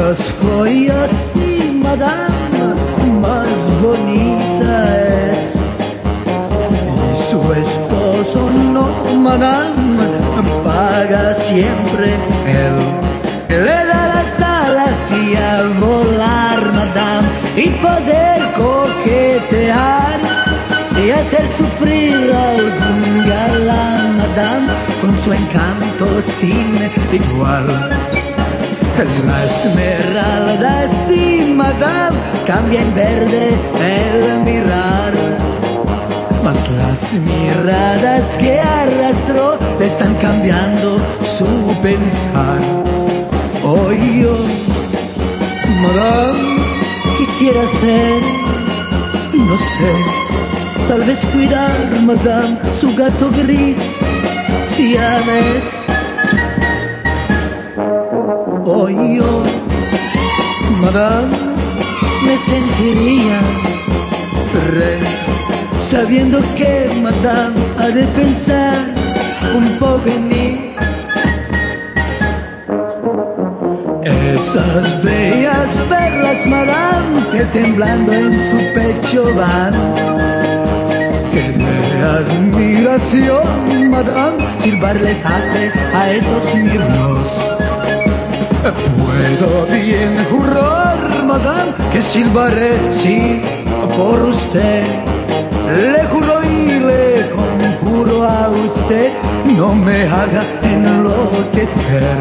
las joyas y madame más bonita es. Y su esposo no, madame, paga siempre él. Le da las alas y a volar, madame, y poder coquetear y hacer sufrir a algún galán, madame, con su encanto sin igual. La esmeralda, sí, madame, cambia en verde el mirar, mas las miradas que arrastró están cambiando su pensar. Hoy yo, madame, quisiera hacer, no sé, tal vez cuidar, madame, su gato gris, siamés. Hoy yo, madame, me sentiría rey, sabiendo que madame ha de pensar un poco en mí. Esas bellas perlas, madame, que temblando en su pecho van, que de admiración, madame, silbarles hace a esos mirlos. Puedo bien jurar, madame, que silbaré, sí, por usted. Le juro y le conjuro a usted, no me haga enloquecer.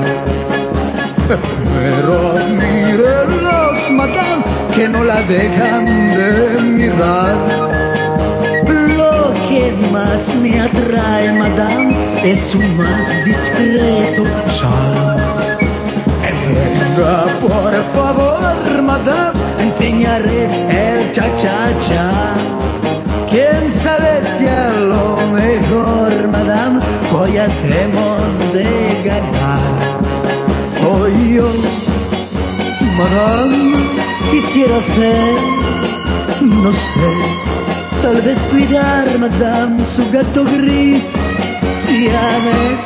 Pero mírenlos, madame, que no la dejan de mirar. Lo que más me atrae, madame, es su más discreto charme. Venga, por favor, madame, enseñaré el cha-cha-cha. Quién sabe si a lo mejor, madame, hoy hacemos de ganar. Hoy yo, madame, quisiera hacer, no sé, tal vez cuidar, madame, su gato gris, siamés.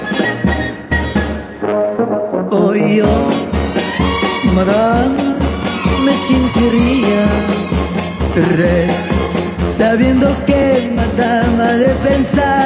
Hoy yo, madame, me sentiría rey, sabiendo que madame ha de pensar